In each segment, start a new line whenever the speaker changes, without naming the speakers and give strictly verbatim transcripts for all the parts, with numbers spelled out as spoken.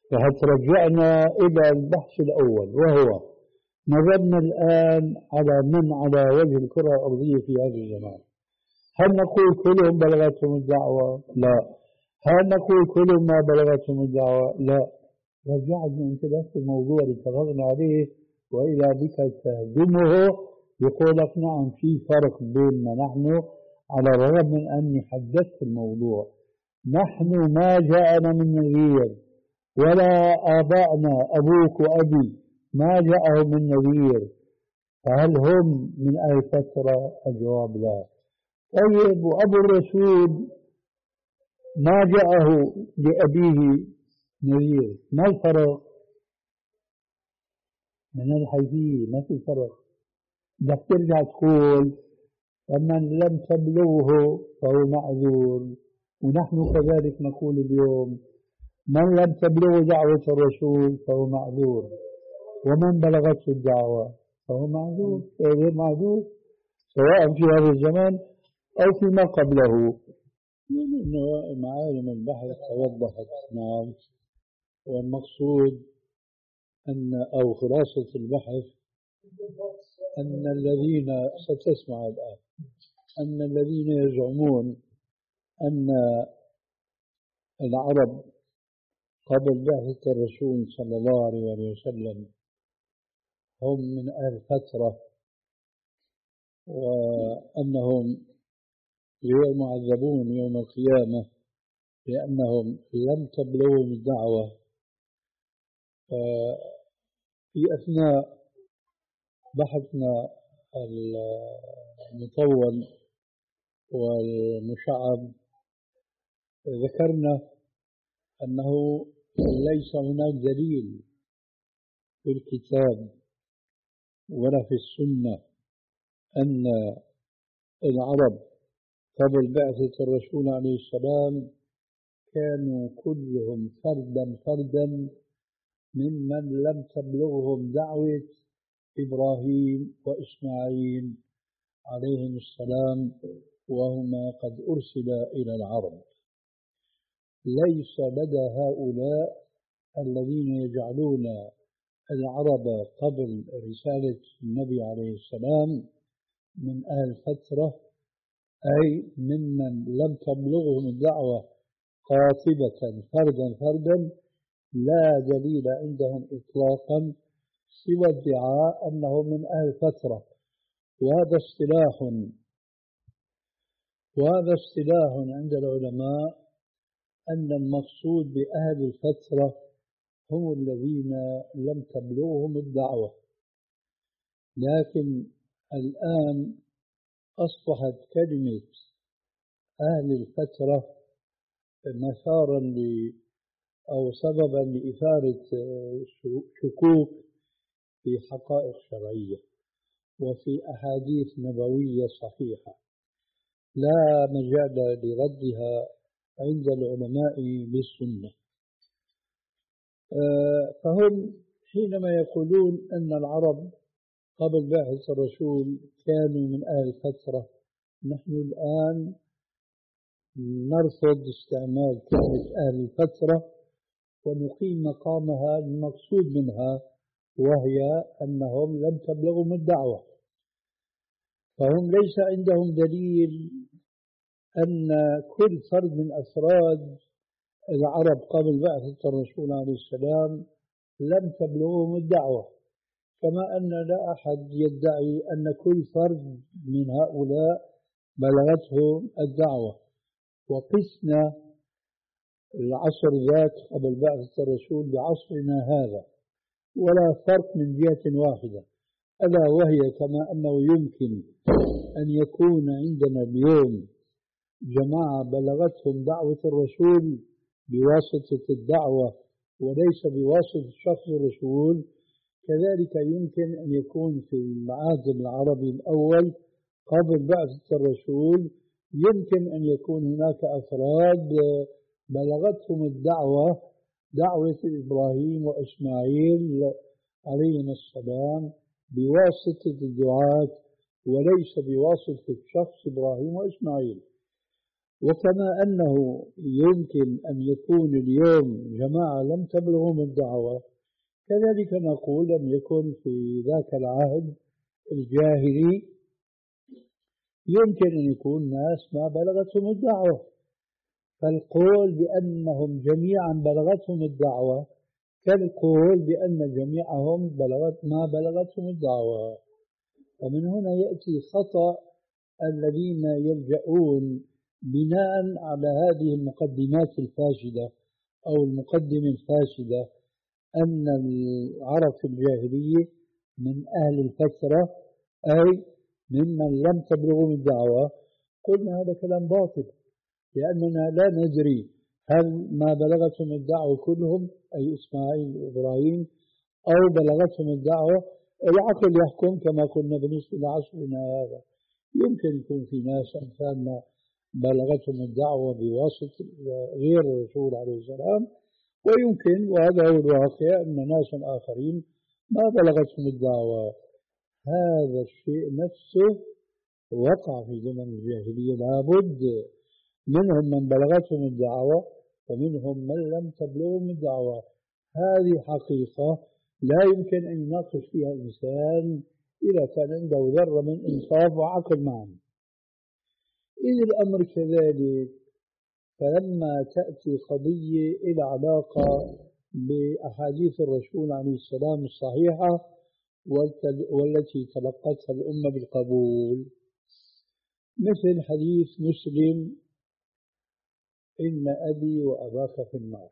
فهترجعنا إلى البحث الأول، وهو نظرنا الآن على من على وجه الكرة الأرضية في هذا الزمان. هل نقول كلهم بلغتهم الدعوة؟ لا. هل نقول كلهم ما بلغتهم الدعوة؟ لا. رجعنا أنت نفس الموضوع اللي اتفقنا عليه، وإذا بك تهدمه يقول لك نعم في فرق بيننا نحن، على الرغم من أني حدثت الموضوع. نحن ما جاءنا من نذير، ولا آبائنا أبوك وأبي ما جاءهم من نذير، فهل هم من أهل الفترة؟ الجواب لا. طيب وأبو الرسول ما جاءه لأبيه نذير، ما الفرق؟ من الحيثية ما في فرق. بدك ترجع تقول ومن لم تبلغه فهو معذور، ونحن كذلك نقول اليوم من لم تبلغه دعوة الرسول فهو معذور، ومن بلغته الدعوة فهو معذور غير معذور، سواء في هذا الزمان أو فيما قبله. إنه معالم البحث توضحت. نعم. والمقصود أن أو خلاصة البحث أن الذين ستسمع الآن أن الذين يزعمون أن العرب قبل بعثة الرسول صلى الله عليه وسلم هم من أهل فترة، وأنهم غير معذبون يوم القيامة لأنهم لم تبلغهم الدعوة. في أثناء بحثنا المطول والمشعب ذكرنا أنه ليس هناك دليل في الكتاب ولا في السنة أن العرب قبل بعثة الرسول عليه السلام كانوا كلهم فردا فردا ممن لم تبلغهم دعوة إبراهيم وإسماعيل عليهم السلام، وهما قد أرسلا إلى العرب. ليس لدى هؤلاء الذين يجعلون العرب قبل رسالة النبي عليه السلام من أهل فترة، أي ممن لم تبلغهم الدعوة قاطبة فردا فردا، لا دليل عندهم إطلاقا سوى ادعاء أنهم من أهل فترة. وهذا اصطلاح وهذا اصطلاح عند العلماء أن المقصود بأهل الفترة هم الذين لم تبلغهم الدعوة. لكن الآن أصبحت كلمة أهل الفترة مسارا ل أو سببا لإثارة شكوك في حقائق شرعية وفي أحاديث نبوية صحيحة لا مجال لردها عند العلماء بالسنة. فهم حينما يقولون أن العرب قبل بعثة الرسول كانوا من أهل الفترة، نحن الآن نرفض استعمال كلمة أهل الفترة ونقيم مقامها المقصود منها، وهي أنهم لم تبلغهم الدعوة. فهم ليس عندهم دليل أن كل فرد من أفراد العرب قبل بعثة الرسول عليه السلام لم تبلغهم الدعوة، كما أن لا أحد يدعي أن كل فرد من هؤلاء بلغته الدعوة. وقسنا العصر ذاك قبل بعثة الرسول بعصرنا هذا، ولا فرق من جهة واحدة، ألا وهي كما أنه يمكن أن يكون عندنا اليوم جماعة بلغتهم دعوة الرسول بواسطة الدعوة وليس بواسطة شخص الرسول، كذلك يمكن أن يكون في العالم العربي الأول قبل بعثة الرسول يمكن أن يكون هناك أفراد بلغتهم الدعوة دعوة إبراهيم وإسماعيل عليهما السلام بواسطة الدعاة وليس بواسطة شخص إبراهيم وإسماعيل. وكما أنه يمكن أن يكون اليوم جماعة لم تبلغهم الدعوة، كذلك نقول لم يكن في ذاك العهد الجاهلي يمكن أن يكون ناس ما بلغتهم الدعوة. فالقول بأنهم جميعا بلغتهم الدعوة كالقول بأن جميعهم بلغت ما بلغتهم الدعوة. ومن هنا يأتي خطأ الذين يلجؤون بناء على هذه المقدمات الفاسدة أو المقدمة الفاسدة أن العرب في الجاهلية من أهل الفترة أي ممن لم تبلغهم الدعوة. قلنا هذا كلام باطل، لأننا لا ندري هل ما بلغتهم الدعوة كلهم أي إسماعيل وإبراهيم أو بلغتهم الدعوة. العقل يحكم كما قلنا بالنسبة لعصرنا هذا، يمكن يكون في ناس أمثالنا بلغتهم الدعوة بواسطة غير الرسول عليه السلام، ويمكن وهذا هو الواقع أن ناس آخرين ما بلغتهم الدعوة. هذا الشيء نفسه وقع في زمن الجاهلية، لابد منهم من بلغتهم الدعوة ومنهم من لم تبلغهم الدعوة. هذه حقيقة لا يمكن أن يناقش فيها إنسان إذا كان عنده ذرة من إنصاف وعقل معا. إذ الأمر كذلك، فلما تأتي قضية إلى علاقة بأحاديث الرسول عليه السلام الصحيحة والتي تلقتها الأمة بالقبول، مثل حديث مسلم إن أبي وأباك في النار،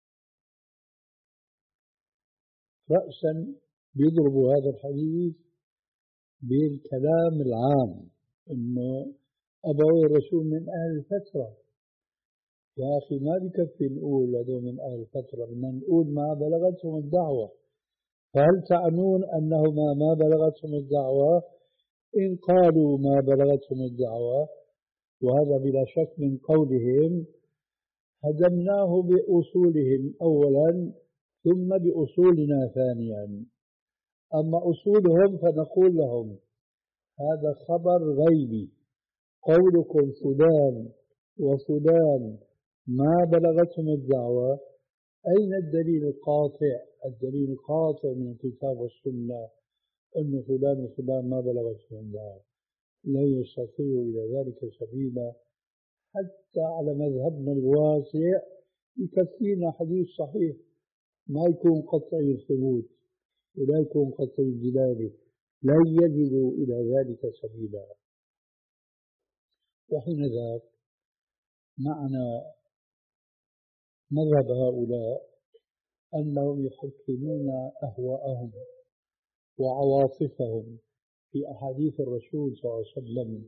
رأسا بيضرب هذا الحديث بالكلام العام إنه أبوي الرسول من أهل الفترة. يا أخي ما بكفي نقول هذول من أهل الفترة، بدنا نقول ما بلغتهم الدعوة. فهل تعنون أنهما ما بلغتهم الدعوة؟ إن قالوا ما بلغتهم الدعوة، وهذا بلا شك من قولهم، هدمناه بأصولهم أولا ثم بأصولنا ثانيا. أما أصولهم فنقول لهم هذا خبر غيبي، قولكم فلان وفلان ما بلغتهم الدعوة، أين الدليل القاطع؟ الدليل القاطع من الكتاب والسنة أن فلان وفلان ما بلغتهم الدعوة. لا يستطيع إلى ذلك سبيلا. حتى على مذهبنا الواسع يكفينا حديث صحيح ما يكون قطعي الثبوت ولا يكون قطعي الدلالة، لا يجدوا إلى ذلك سبيلا. وحين ذاك معنى مذهب هؤلاء أنهم يحكمون أهواءهم وعواطفهم في أحاديث الرسول صلى الله عليه وسلم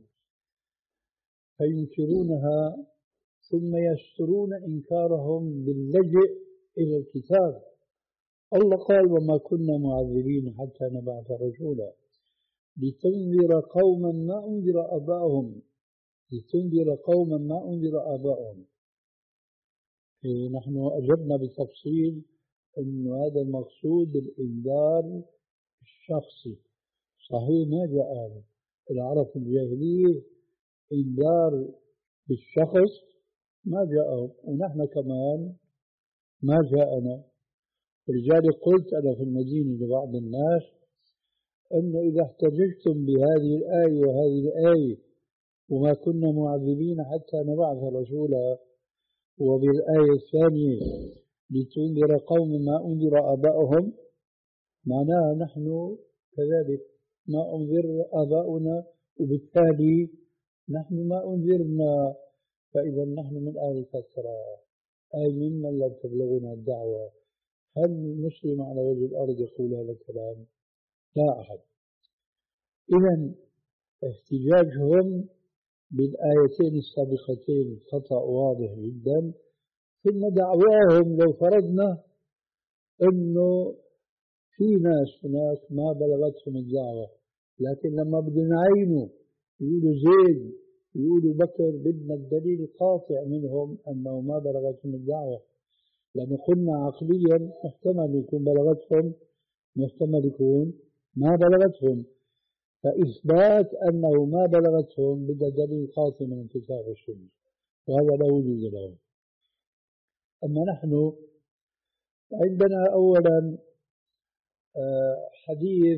فينكرونها، ثم يسترون إنكارهم باللجئ إلى الكتاب. الله قال وما كنا معذبين حتى نبعث رسولا لتنذر قوما ما أنذر آباؤهم لتنذر قوما ما أنذر آباؤهم. إيه نحن أجبنا بتفصيل أن هذا المقصود بالإنذار الشخصي. صحيح ما جاء العرب في الجاهلية إنذار بالشخص ما جاءهم، ونحن كمان ما جاءنا. ولذلك قلت أنا في المدينة لبعض الناس أنه إذا احتججتم بهذه الآية وهذه الآية وما كنا معذبين حتى نبعث رسولا، وبالآية الثانية لتنذر قوم ما أنذر آباؤهم، معناها نحن كذلك ما أنذر آباؤنا وبالتالي نحن ما أنذرنا، فإذا نحن من أهل الفترة أي ممن لم تبلغنا الدعوة. هل مسلم على وجه الأرض يقول هذا الكلام؟ لا أحد. إذن احتجاجهم بالآيتين السابقتين خطأ واضح جدا. ثم دعواهم لو فرضنا أنه في ناس هناك ما بلغتهم الدعوة، لكن لما بدنا نعينوا يقولوا زيد يقولوا بكر بدنا الدليل القاطع منهم أنه ما بلغتهم الدعوة، لأنه قلنا عقليا محتمل يكون بلغتهم محتمل يكون ما بلغتهم. فإثبات أنه ما بلغتهم بدأ دليل قاطع من الكتاب والسنة. وهذا لا وجود له. أما نحن عندنا أولا حديث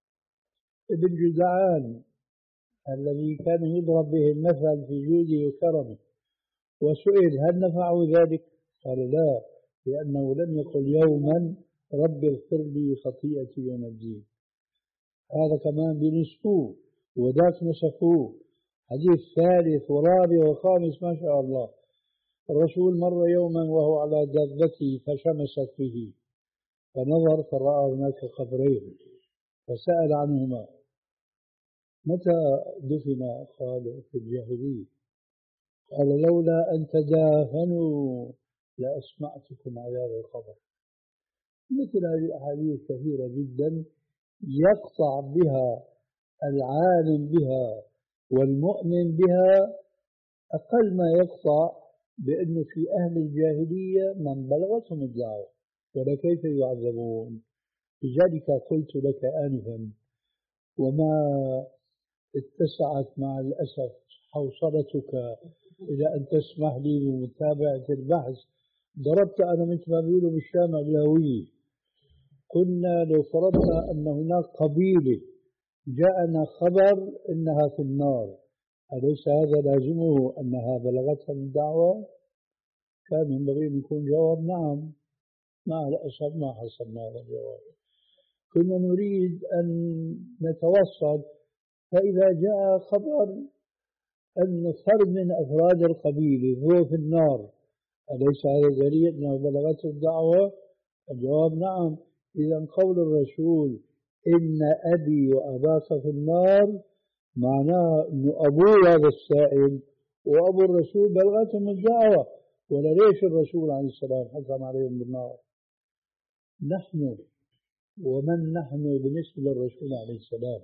ابن جدعان الذي كان يضرب به المثل في جوده وكرمه، وسئل هل نفعه ذلك؟ قال لا، لأنه لم يقل يوما رب اغفر لي خطيئتي يوم الدين. هذا كمان بنسفوه وذاك نسفوه. حديث ثالث ورابع وخامس ما شاء الله. الرسول مر يوما وهو على دابته فشمست به، فنظر فرأى هناك قبرين فسأل عنهما متى دفن؟ قالوا في الجاهلية. قال لولا أن تدافنوا لأسمعتكم عذاب القبر. مثل هذه الأحاديث كثيرة جدا يقطع بها العالم بها والمؤمن بها أقل ما يقطع بأنه في أهل الجاهلية من بلغتهم الدعوة ولكيف يعذبون. لذلك قلت لك آنفا وما اتسعت مع الأسف حوصلتك إلى أن تسمح لي بمتابعة البحث. ضربت أنا مثل ما بيقولوا بالشام الهوية. قلنا لو فرضنا أن هناك قبيلة جاءنا خبر إنها في النار، أليس هذا لازمه أنها بلغتها الدعوة؟ كان ينبغي أن يكون جواب نعم. مع الأسف ما حصلنا هذا الجواب. كنا نريد أن نتوصل، فإذا جاء خبر أن فرد من أفراد القبيلة هو في النار، أليس هذا دليل أنه بلغته الدعوة؟ الجواب نعم. إذا قول الرسول إن أبي وأباك في النار معناه أن أبوه هذا السائل وأبو الرسول بلغتهم الدعوة، ولا ليش الرسول عليه السلام حكم عليهم بالنار؟ نحن ومن نحن بالنسبة للرسول عليه السلام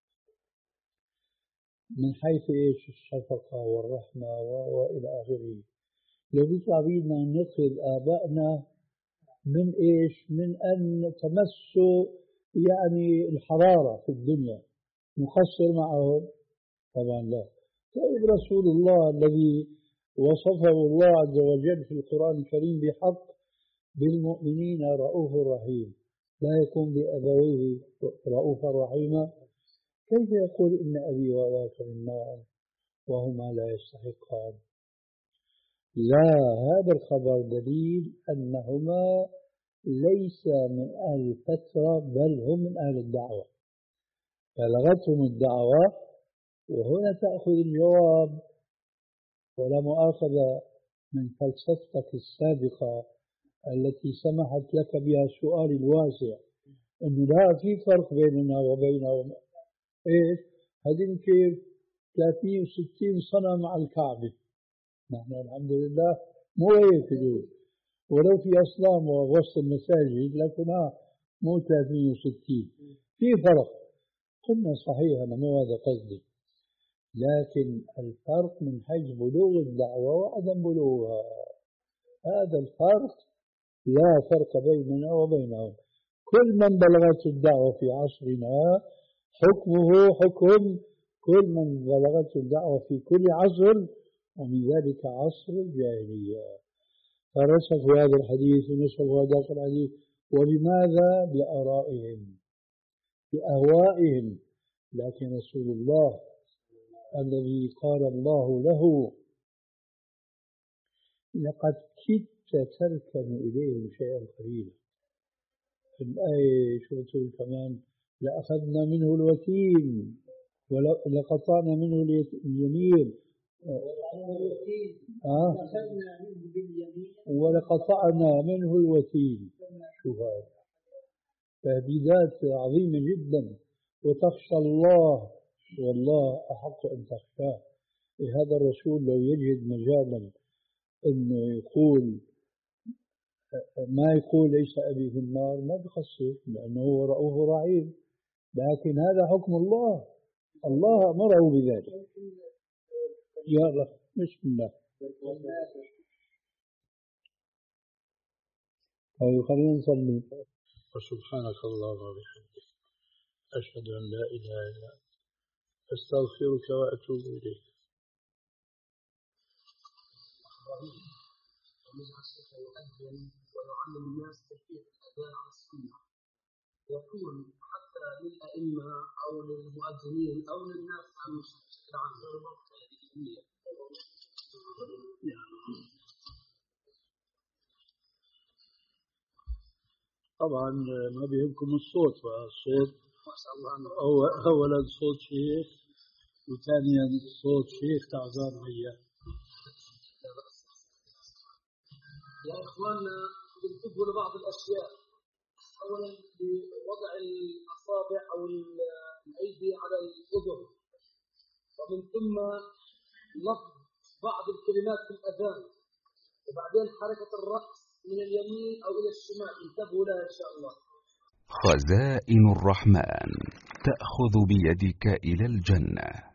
من حيث إيش الشفقة والرحمة وإلى آخره. لو بيطلع بيدنا نقل آبائنا من إيش؟ من أن تمسوا يعني الحرارة في الدنيا نقصر معهم؟ طبعا لا. طيب رسول الله الذي وصفه الله عز وجل في القرآن الكريم بحق بالمؤمنين رؤوف رحيم، لا يكون بأبويه رؤوفا رحيما، كيف يقول إن أبي وأباك في النار وهما لا يستحقان؟ لا، هذا الخبر دليل أنهما ليس من أهل الفترة بل هم من أهل الدعوة، بلغتهم الدعوة. وهنا تأخذ الجواب ولا مؤاخذة من فلسفتك السابقة التي سمحت لك بها السؤال الواسع أنه لا في فرق بيننا وبينهم. إيش؟ هذين كيف ثلاثمئة وستين صنم على الكعبة، نحن الحمد لله مو هيك دول، ولو في أصنام ووسط المساجد لكنها مو ثلاثمئة وستين، في فرق. قلنا صحيح أنا مو هذا قصدي، لكن الفرق من حيث بلوغ الدعوة وعدم بلوغها، هذا الفرق لا فرق بيننا وبينهم. كل من بلغته الدعوة في عصرنا حكمه حكم كل من بلغته الدعوة في كل عصر، ومن ذلك عصر الجاهلية. فرسخوا هذا الحديث ونسخوا هذاك الحديث. ولماذا؟ بآرائهم بأهوائهم. لكن رسول الله الذي قال الله له لقد كدت تركن إليهم شيئا قليلا، في الآية شو تقول كمان؟ لأخذنا منه الوتين ولقطعنا منه اليمين آه؟ ولقطعنا منه الوتين. شوف هذا تهديدات عظيمة جدا. وتخشى الله والله أحق أن تخشاه. هذا الرسول لو يجد مجالا أنه يقول ما يقول ليس أبي في النار ما بخصه، لأنه هو رؤوف رحيم، لكن هذا حكم الله، الله أمره بذلك. يلا بسم الله. طيب خلينا نصلي. وسبحانك اللهم وبحمدك أشهد أن لا إله إلا أنت أستغفرك وأتوب إليك.
ونجعل الشيخ يؤذن ويعلم الناس كيفية الأذان على السنة، يكون حتى للأئمة أو للمؤذنين أو للناس بشكل عام.
طبعا ما بيهمكم الصوت، فالصوت أولا صوت شيخ، وثانيا صوت شيخ تعبان وياه.
يا إخواننا انتبهوا لبعض الأشياء. أولا بوضع الأصابع أو الأيدي على الأذن، ومن ثم لفظ بعض الكلمات في الأذان، وبعدين حركة الرأس من اليمين أو إلى الشمال. انتبهوا لها إن شاء الله.
خزائن الرحمن تأخذ بيدك إلى الجنة.